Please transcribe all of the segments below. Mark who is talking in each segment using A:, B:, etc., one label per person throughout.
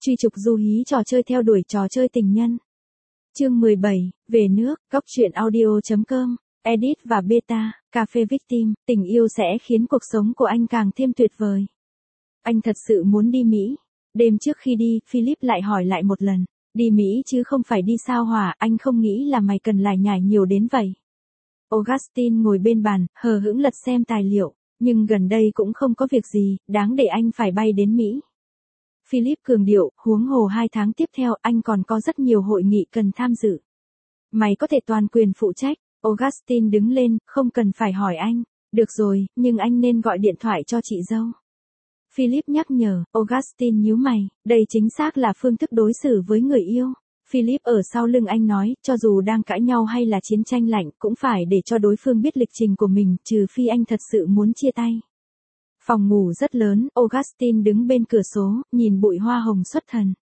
A: Truy trục du hí trò chơi theo đuổi trò chơi tình nhân. Chương 17, về nước, góc truyện audio.com, edit và beta, cà phê Victim, tình yêu sẽ khiến cuộc sống của anh càng thêm tuyệt vời. Anh thật sự muốn đi Mỹ. Đêm trước khi đi, Philip lại hỏi lại một lần. Đi Mỹ chứ không phải đi sao hỏa, anh không nghĩ là mày cần lải nhải nhiều đến vậy. Augustine ngồi bên bàn, hờ hững lật xem tài liệu, nhưng gần đây cũng không có việc gì, đáng để anh phải bay đến Mỹ. Philip cường điệu, huống hồ 2 tháng tiếp theo anh còn có rất nhiều hội nghị cần tham dự. Mày có thể toàn quyền phụ trách. Augustine đứng lên, không cần phải hỏi anh. Được rồi, nhưng anh nên gọi điện thoại cho chị dâu. Philip nhắc nhở, Augustine nhíu mày, đây chính xác là phương thức đối xử với người yêu. Philip ở sau lưng anh nói, cho dù đang cãi nhau hay là chiến tranh lạnh cũng phải để cho đối phương biết lịch trình của mình, trừ phi anh thật sự muốn chia tay. Phòng ngủ rất lớn, Augustine đứng bên cửa sổ, nhìn bụi hoa hồng xuất thần.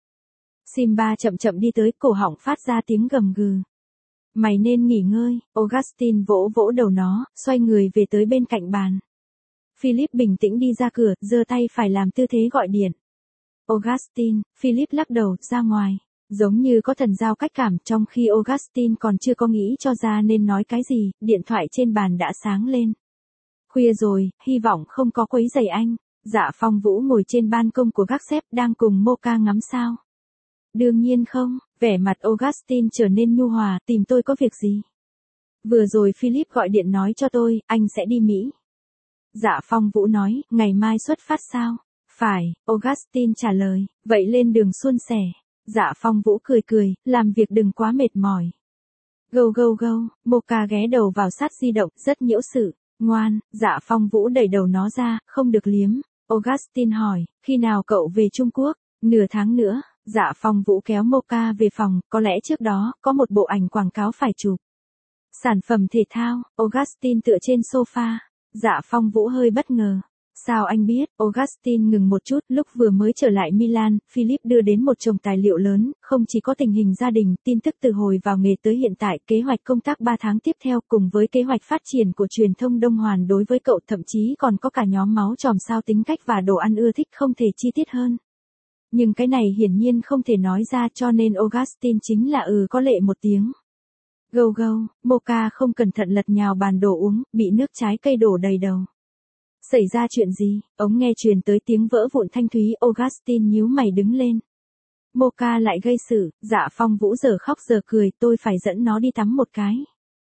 A: Simba chậm chậm đi tới, cổ họng phát ra tiếng gầm gừ. Mày nên nghỉ ngơi, Augustine vỗ vỗ đầu nó, xoay người về tới bên cạnh bàn. Philip bình tĩnh đi ra cửa, giơ tay phải làm tư thế gọi điện. Augustine, Philip lắc đầu, ra ngoài. Giống như có thần giao cách cảm, trong khi Augustine còn chưa có nghĩ cho ra nên nói cái gì, điện thoại trên bàn đã sáng lên. Khuya rồi, hy vọng không có quấy rầy anh. Dạ Phong Vũ ngồi trên ban công của gác xếp đang cùng Mocha ngắm sao. Đương nhiên không, vẻ mặt Augustine trở nên nhu hòa, tìm tôi có việc gì? Vừa rồi Philip gọi điện nói cho tôi, anh sẽ đi Mỹ. Dạ Phong Vũ nói, ngày mai xuất phát sao? Phải, Augustine trả lời, vậy lên đường suôn sẻ. Dạ Phong Vũ cười cười, làm việc đừng quá mệt mỏi. Go go go, Mocha ghé đầu vào sát di động, rất nhiễu sự. Ngoan, Dạ Phong Vũ đẩy đầu nó ra, không được liếm. Augustine hỏi, khi nào cậu về Trung Quốc? Nửa tháng nữa. Dạ Phong Vũ kéo Mocha về phòng, có lẽ trước đó, có một bộ ảnh quảng cáo phải chụp. Sản phẩm thể thao, Augustine tựa trên sofa. Dạ Phong Vũ hơi bất ngờ. Sao anh biết? Augustine ngừng một chút, lúc vừa mới trở lại Milan, Philip đưa đến một chồng tài liệu lớn, không chỉ có tình hình gia đình, tin tức từ hồi vào nghề tới hiện tại, kế hoạch công tác 3 tháng tiếp theo cùng với kế hoạch phát triển của truyền thông Đông Hoàn đối với cậu, thậm chí còn có cả nhóm máu tròm sao tính cách và đồ ăn ưa thích không thể chi tiết hơn. Nhưng cái này hiển nhiên không thể nói ra cho nên Augustine chính là có lệ một tiếng. Go go, Mocha không cẩn thận lật nhào bàn đồ uống, bị nước trái cây đổ đầy đầu. Xảy ra chuyện gì? Ống nghe truyền tới tiếng vỡ vụn thanh thúy, Augustine nhíu mày đứng lên. Mocha lại gây sự, Dạ Phong Vũ giờ khóc giờ cười, tôi phải dẫn nó đi tắm một cái.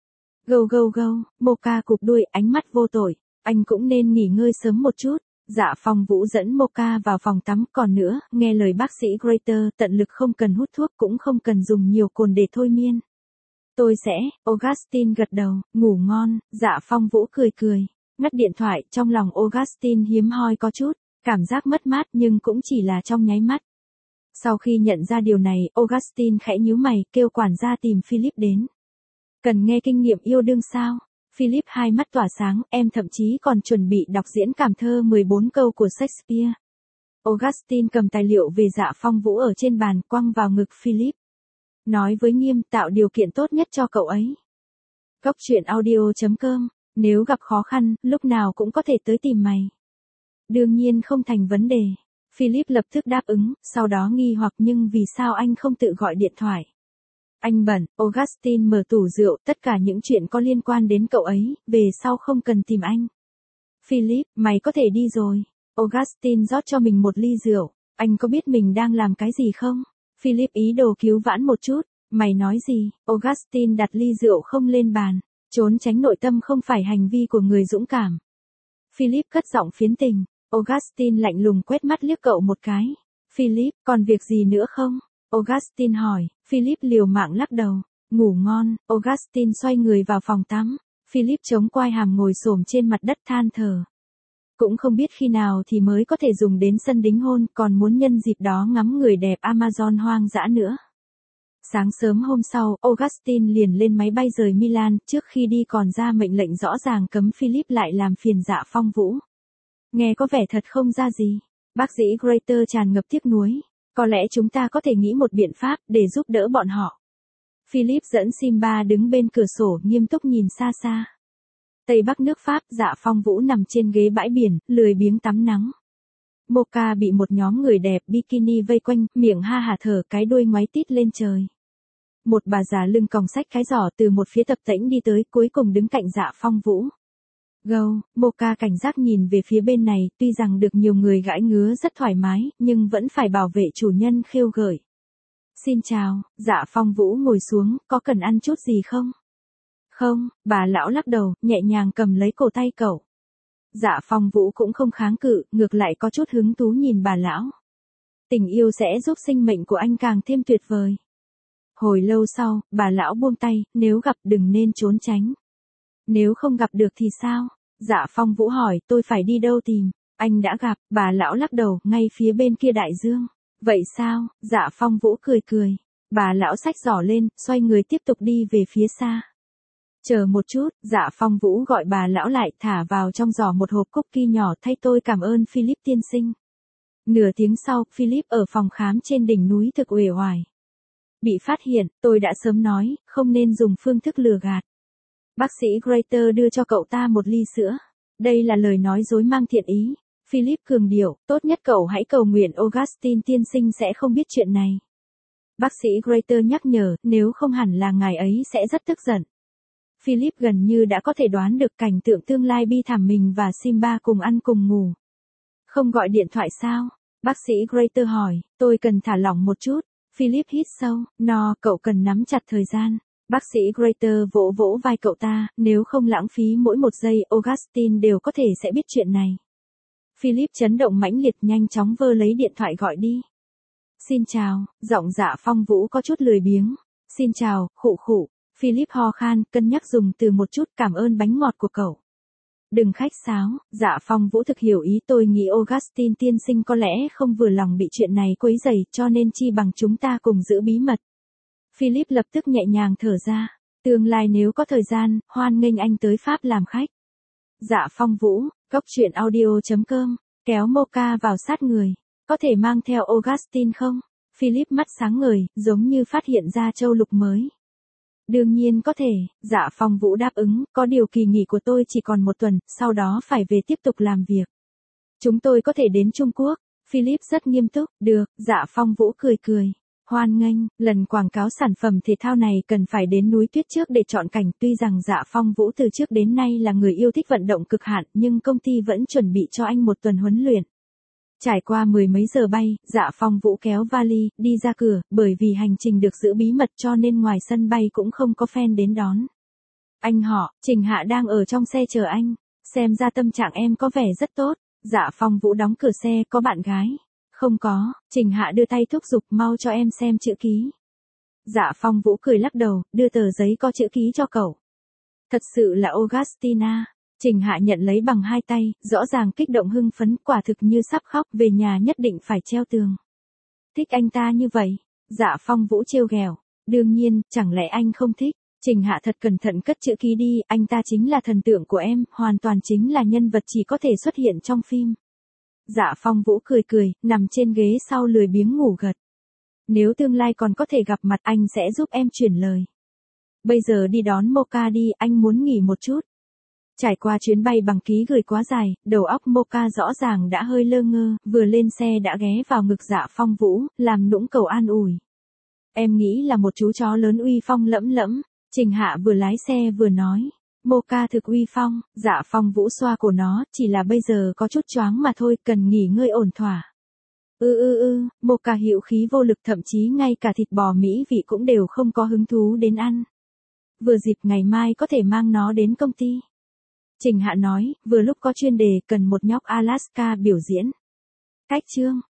A: Go go go, Mocha cụp đuôi, ánh mắt vô tội, anh cũng nên nghỉ ngơi sớm một chút. Dạ Phong Vũ dẫn Mocha vào phòng tắm, còn nữa, nghe lời bác sĩ Greater, tận lực không cần hút thuốc cũng không cần dùng nhiều cồn để thôi miên. Tôi sẽ, Augustine gật đầu, ngủ ngon, Dạ Phong Vũ cười cười. Ngắt điện thoại, trong lòng Augustine hiếm hoi có chút, cảm giác mất mát nhưng cũng chỉ là trong nháy mắt. Sau khi nhận ra điều này, Augustine khẽ nhíu mày, kêu quản gia tìm Philip đến. Cần nghe kinh nghiệm yêu đương sao? Philip hai mắt tỏa sáng, em thậm chí còn chuẩn bị đọc diễn cảm thơ 14 câu của Shakespeare. Augustine cầm tài liệu về Dạ Phong Vũ ở trên bàn, quăng vào ngực Philip. Nói với nghiêm, tạo điều kiện tốt nhất cho cậu ấy. Góc truyện audio.com, nếu gặp khó khăn, lúc nào cũng có thể tới tìm mày. Đương nhiên không thành vấn đề. Philip lập tức đáp ứng, sau đó nghi hoặc nhưng vì sao anh không tự gọi điện thoại. Anh bận, Augustine mở tủ rượu, tất cả những chuyện có liên quan đến cậu ấy, về sau không cần tìm anh. Philip, mày có thể đi rồi. Augustine rót cho mình một ly rượu, anh có biết mình đang làm cái gì không? Philip ý đồ cứu vãn một chút, mày nói gì? Augustine đặt ly rượu không lên bàn, trốn tránh nội tâm không phải hành vi của người dũng cảm. Philip cất giọng phiến tình, Augustine lạnh lùng quét mắt liếc cậu một cái. Philip, còn việc gì nữa không? Augustine hỏi, Philip liều mạng lắc đầu, ngủ ngon, Augustine xoay người vào phòng tắm, Philip chống quai hàm ngồi xổm trên mặt đất than thở. Cũng không biết khi nào thì mới có thể dùng đến sân đính hôn, còn muốn nhân dịp đó ngắm người đẹp Amazon hoang dã nữa. Sáng sớm hôm sau, Augustine liền lên máy bay rời Milan, trước khi đi còn ra mệnh lệnh rõ ràng cấm Philip lại làm phiền Dạ Phong Vũ. Nghe có vẻ thật không ra gì. Bác sĩ Greater tràn ngập tiếc nuối. Có lẽ chúng ta có thể nghĩ một biện pháp để giúp đỡ bọn họ. Philip dẫn Simba đứng bên cửa sổ nghiêm túc nhìn xa xa. Tây Bắc nước Pháp, Dạ Phong Vũ nằm trên ghế bãi biển, lười biếng tắm nắng. Mocha bị một nhóm người đẹp bikini vây quanh, miệng ha hả thở, cái đuôi ngoáy tít lên trời. Một bà già lưng còng xách cái giỏ từ một phía tập tễnh đi tới, cuối cùng đứng cạnh Dạ Phong Vũ. Gâu, Mocha cảnh giác nhìn về phía bên này, tuy rằng được nhiều người gãi ngứa rất thoải mái, nhưng vẫn phải bảo vệ chủ nhân khêu gợi. Xin chào, Dạ Phong Vũ ngồi xuống, có cần ăn chút gì không? Không, bà lão lắc đầu, nhẹ nhàng cầm lấy cổ tay cậu. Dạ Phong Vũ cũng không kháng cự, ngược lại có chút hứng thú nhìn bà lão. Tình yêu sẽ giúp sinh mệnh của anh càng thêm tuyệt vời. Hồi lâu sau, bà lão buông tay, nếu gặp đừng nên trốn tránh. Nếu không gặp được thì sao? Dạ Phong Vũ hỏi, tôi phải đi đâu tìm? Anh đã gặp, bà lão lắc đầu, ngay phía bên kia đại dương. Vậy sao? Dạ Phong Vũ cười cười. Bà lão xách giỏ lên, xoay người tiếp tục đi về phía xa. Chờ một chút, Dạ Phong Vũ gọi bà lão lại, thả vào trong giỏ một hộp cookie nhỏ, thay tôi cảm ơn Philip tiên sinh. Nửa tiếng sau, Philip ở phòng khám trên đỉnh núi thực uể oải. Bị phát hiện, tôi đã sớm nói, không nên dùng phương thức lừa gạt. Bác sĩ Greater đưa cho cậu ta một ly sữa. Đây là lời nói dối mang thiện ý. Philip cường điệu, tốt nhất cậu hãy cầu nguyện Augustine tiên sinh sẽ không biết chuyện này. Bác sĩ Greater nhắc nhở, nếu không hẳn là ngài ấy sẽ rất tức giận. Philip gần như đã có thể đoán được cảnh tượng tương lai bi thảm mình và Simba cùng ăn cùng ngủ. Không gọi điện thoại sao? Bác sĩ Greater hỏi, tôi cần thả lỏng một chút. Philip hít sâu, no, cậu cần nắm chặt thời gian. Bác sĩ Greater vỗ vỗ vai cậu ta, nếu không lãng phí mỗi một giây, Augustine đều có thể sẽ biết chuyện này. Philip chấn động mãnh liệt, nhanh chóng vơ lấy điện thoại gọi đi. Xin chào, giọng Dạ Phong Vũ có chút lười biếng. Xin chào, khụ khụ. Philip ho khan, cân nhắc dùng từ một chút, cảm ơn bánh ngọt của cậu. Đừng khách sáo, Dạ Phong Vũ thực hiểu ý, tôi nghĩ Augustine tiên sinh có lẽ không vừa lòng bị chuyện này quấy rầy, cho nên chi bằng chúng ta cùng giữ bí mật. Philip lập tức nhẹ nhàng thở ra. Tương lai nếu có thời gian, hoan nghênh anh tới Pháp làm khách. Dạ Phong Vũ, goctruyện.audio.com, kéo Mocha vào sát người. Có thể mang theo Augustine không? Philip mắt sáng ngời, giống như phát hiện ra châu lục mới. Đương nhiên có thể, Dạ Phong Vũ đáp ứng, có điều kỳ nghỉ của tôi chỉ còn một tuần, sau đó phải về tiếp tục làm việc. Chúng tôi có thể đến Trung Quốc. Philip rất nghiêm túc, được, Dạ Phong Vũ cười cười. Hoan nghênh, lần quảng cáo sản phẩm thể thao này cần phải đến núi tuyết trước để chọn cảnh, tuy rằng Dạ Phong Vũ từ trước đến nay là người yêu thích vận động cực hạn, nhưng công ty vẫn chuẩn bị cho anh một tuần huấn luyện. Trải qua mười mấy giờ bay, Dạ Phong Vũ kéo vali, đi ra cửa, bởi vì hành trình được giữ bí mật cho nên ngoài sân bay cũng không có fan đến đón. Anh họ, Trình Hạ đang ở trong xe chờ anh, xem ra tâm trạng em có vẻ rất tốt. Dạ Phong Vũ đóng cửa xe, có bạn gái? Không có, Trình Hạ đưa tay thúc giục, mau cho em xem chữ ký. Dạ Phong Vũ cười lắc đầu, đưa tờ giấy có chữ ký cho cậu. Thật sự là Augustina. Trình Hạ nhận lấy bằng hai tay, rõ ràng kích động hưng phấn, quả thực như sắp khóc, về nhà nhất định phải treo tường. Thích anh ta như vậy? Dạ Phong Vũ trêu ghẹo. Đương nhiên, chẳng lẽ anh không thích? Trình Hạ thật cẩn thận cất chữ ký đi, anh ta chính là thần tượng của em, hoàn toàn chính là nhân vật chỉ có thể xuất hiện trong phim. Dạ Phong Vũ cười cười, nằm trên ghế sau lười biếng ngủ gật. Nếu tương lai còn có thể gặp mặt, anh sẽ giúp em chuyển lời. Bây giờ đi đón Mocha đi, anh muốn nghỉ một chút. Trải qua chuyến bay bằng ký gửi quá dài, đầu óc Mocha rõ ràng đã hơi lơ ngơ, vừa lên xe đã ghé vào ngực Dạ Phong Vũ, làm nũng cầu an ủi. Em nghĩ là một chú chó lớn uy phong lẫm lẫm. Trình Hạ vừa lái xe vừa nói. Mocha thực uy phong. Dạ Phong Vũ xoa cổ nó, chỉ là bây giờ có chút choáng mà thôi, cần nghỉ ngơi ổn thỏa. Mocha hữu khí vô lực, thậm chí ngay cả thịt bò mỹ vị cũng đều không có hứng thú đến ăn. Vừa dịp ngày mai có thể mang nó đến công ty. Trình Hạ nói, vừa lúc có chuyên đề cần một nhóc Alaska biểu diễn. Cách chương.